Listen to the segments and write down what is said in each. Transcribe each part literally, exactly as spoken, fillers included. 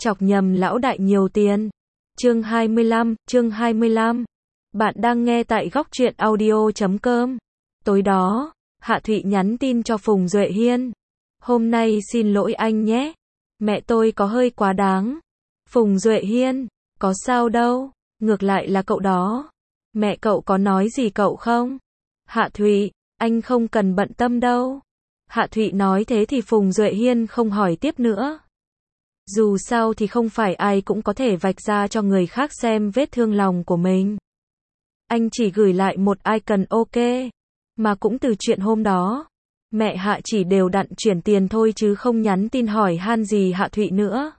chọc nhầm lão đại nhiều tiền. Chương hai mươi lăm, chương hai mươi lăm. Bạn đang nghe tại góc truyện audio chấm com. Tối đó, Hạ Thụy nhắn tin cho Phùng Duệ Hiên. Hôm nay xin lỗi anh nhé. Mẹ tôi có hơi quá đáng. Phùng Duệ Hiên, có sao đâu, ngược lại là cậu đó. Mẹ cậu có nói gì cậu không? Hạ Thụy, anh không cần bận tâm đâu. Hạ Thụy nói thế thì Phùng Duệ Hiên không hỏi tiếp nữa. Dù sao thì không phải ai cũng có thể vạch ra cho người khác xem vết thương lòng của mình. Anh chỉ gửi lại một icon ok. Mà cũng từ chuyện hôm đó, mẹ Hạ chỉ đều đặn chuyển tiền thôi chứ không nhắn tin hỏi han gì Hạ Thụy nữa.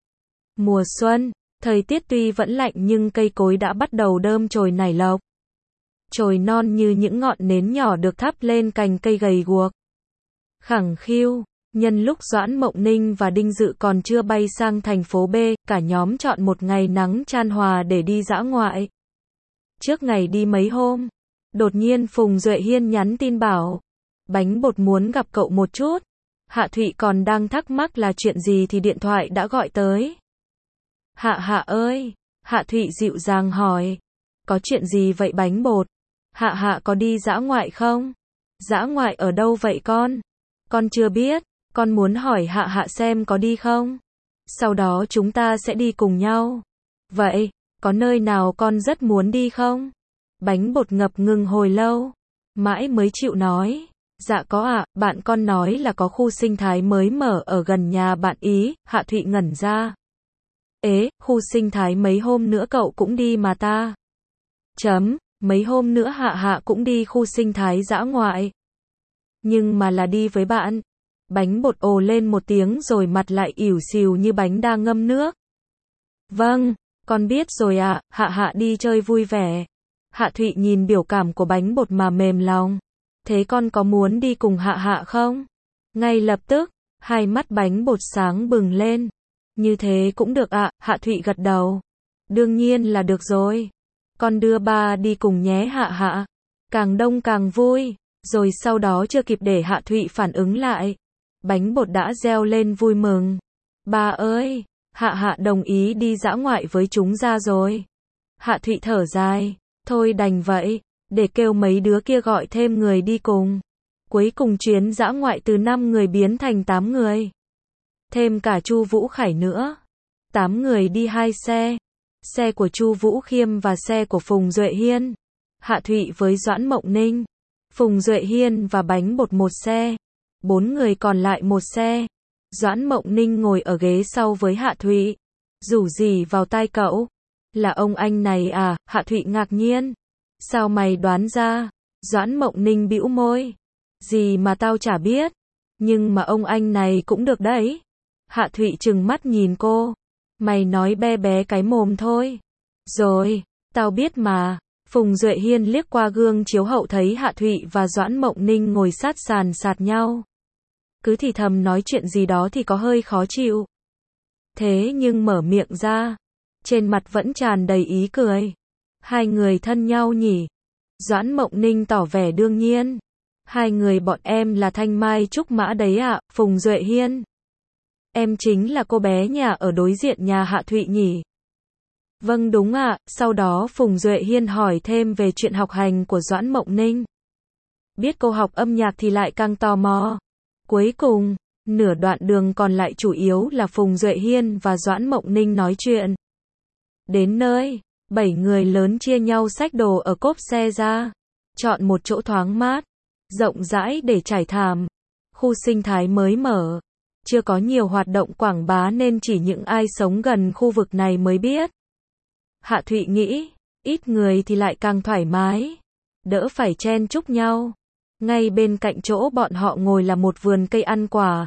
Mùa xuân, thời tiết tuy vẫn lạnh nhưng cây cối đã bắt đầu đơm chồi nảy lộc. Chồi non như những ngọn nến nhỏ được thắp lên cành cây gầy guộc. Khẳng khiu, nhân lúc Doãn Mộng Ninh và Đinh Dự còn chưa bay sang thành phố B, cả nhóm chọn một ngày nắng chan hòa để đi dã ngoại. Trước ngày đi mấy hôm, đột nhiên Phùng Duệ Hiên nhắn tin bảo, bánh bột muốn gặp cậu một chút. Hạ Thụy còn đang thắc mắc là chuyện gì thì điện thoại đã gọi tới. Hạ Hạ ơi, Hạ Thụy dịu dàng hỏi, có chuyện gì vậy bánh bột? Hạ Hạ có đi dã ngoại không? Dã ngoại ở đâu vậy con? Con chưa biết, con muốn hỏi Hạ Hạ xem có đi không? Sau đó chúng ta sẽ đi cùng nhau. Vậy, có nơi nào con rất muốn đi không? Bánh bột ngập ngừng hồi lâu, mãi mới chịu nói. Dạ có ạ, à, bạn con nói là có khu sinh thái mới mở ở gần nhà bạn ý. Hạ Thụy ngẩn ra. Ế, khu sinh thái mấy hôm nữa cậu cũng đi mà ta. Chấm, mấy hôm nữa Hạ Hạ cũng đi khu sinh thái dã ngoại. Nhưng mà là đi với bạn. Bánh bột ồ lên một tiếng rồi mặt lại ỉu xìu như bánh đang ngâm nước. Vâng, con biết rồi ạ, à, Hạ Hạ đi chơi vui vẻ. Hạ Thụy nhìn biểu cảm của bánh bột mà mềm lòng. Thế con có muốn đi cùng Hạ Hạ không? Ngay lập tức, hai mắt bánh bột sáng bừng lên. Như thế cũng được ạ, à, Hạ Thụy gật đầu. Đương nhiên là được rồi. Con đưa ba đi cùng nhé Hạ Hạ. Càng đông càng vui. Rồi sau đó chưa kịp để Hạ Thụy phản ứng lại. Bánh bột đã reo lên vui mừng. Ba ơi, Hạ Hạ đồng ý đi dã ngoại với chúng ra rồi. Hạ Thụy thở dài. Thôi đành vậy, để kêu mấy đứa kia gọi thêm người đi cùng. Cuối cùng chuyến dã ngoại từ năm người biến thành tám người. Thêm cả Chu Vũ Khải nữa. tám người đi hai xe. Xe của Chu Vũ Khiêm và xe của Phùng Duệ Hiên. Hạ Thụy với Doãn Mộng Ninh. Phùng Duệ Hiên và bánh bột một xe. Bốn người còn lại một xe. Doãn Mộng Ninh ngồi ở ghế sau với Hạ Thụy. Rủ gì vào tai cậu. Là ông anh này à? Hạ Thụy ngạc nhiên. Sao mày đoán ra? Doãn Mộng Ninh bĩu môi. Gì mà tao chả biết. Nhưng mà ông anh này cũng được đấy. Hạ Thụy trừng mắt nhìn cô. Mày nói be bé cái mồm thôi. Rồi, tao biết mà. Phùng Duệ Hiên liếc qua gương chiếu hậu thấy Hạ Thụy và Doãn Mộng Ninh ngồi sát sàn sạt nhau. Cứ thì thầm nói chuyện gì đó thì có hơi khó chịu. Thế nhưng mở miệng ra, trên mặt vẫn tràn đầy ý cười. Hai người thân nhau nhỉ? Doãn Mộng Ninh tỏ vẻ đương nhiên. Hai người bọn em là Thanh Mai Trúc Mã đấy ạ, à, Phùng Duệ Hiên. Em chính là cô bé nhà ở đối diện nhà Hạ Thụy nhỉ? Vâng đúng ạ, à. Sau đó Phùng Duệ Hiên hỏi thêm về chuyện học hành của Doãn Mộng Ninh. Biết cô học âm nhạc thì lại càng tò mò. Cuối cùng, nửa đoạn đường còn lại chủ yếu là Phùng Duệ Hiên và Doãn Mộng Ninh nói chuyện. Đến nơi, bảy người lớn chia nhau xách đồ ở cốp xe ra. Chọn một chỗ thoáng mát, rộng rãi để trải thảm. Khu sinh thái mới mở. Chưa có nhiều hoạt động quảng bá nên chỉ những ai sống gần khu vực này mới biết. Hạ Thụy nghĩ, ít người thì lại càng thoải mái. Đỡ phải chen chúc nhau. Ngay bên cạnh chỗ bọn họ ngồi là một vườn cây ăn quả.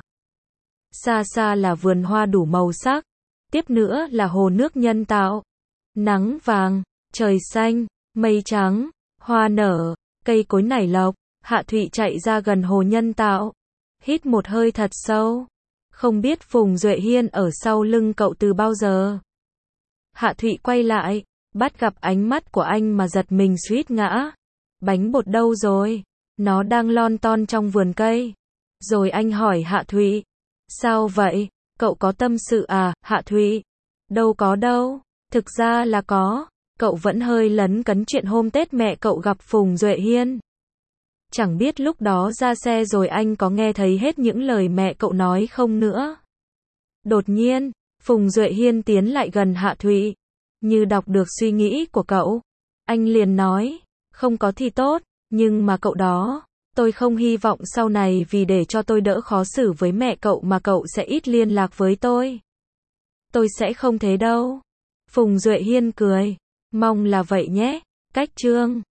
Xa xa là vườn hoa đủ màu sắc. Tiếp nữa là hồ nước nhân tạo. Nắng vàng, trời xanh, mây trắng, hoa nở, cây cối nảy lộc. Hạ Thụy chạy ra gần hồ nhân tạo. Hít một hơi thật sâu. Không biết Phùng Duệ Hiên ở sau lưng cậu từ bao giờ. Hạ Thụy quay lại, bắt gặp ánh mắt của anh mà giật mình suýt ngã. Bánh bột đâu rồi? Nó đang lon ton trong vườn cây. Rồi anh hỏi Hạ Thụy. Sao vậy? Cậu có tâm sự à, Hạ Thụy? Đâu có đâu. Thực ra là có. Cậu vẫn hơi lấn cấn chuyện hôm Tết mẹ cậu gặp Phùng Duệ Hiên. Chẳng biết lúc đó ra xe rồi anh có nghe thấy hết những lời mẹ cậu nói không nữa. Đột nhiên, Phùng Duệ Hiên tiến lại gần Hạ Thụy. Như đọc được suy nghĩ của cậu. Anh liền nói, không có thì tốt, nhưng mà cậu đó, tôi không hy vọng sau này vì để cho tôi đỡ khó xử với mẹ cậu mà cậu sẽ ít liên lạc với tôi. Tôi sẽ không thế đâu. Phùng Duệ Hiên cười. Mong là vậy nhé. Cách chương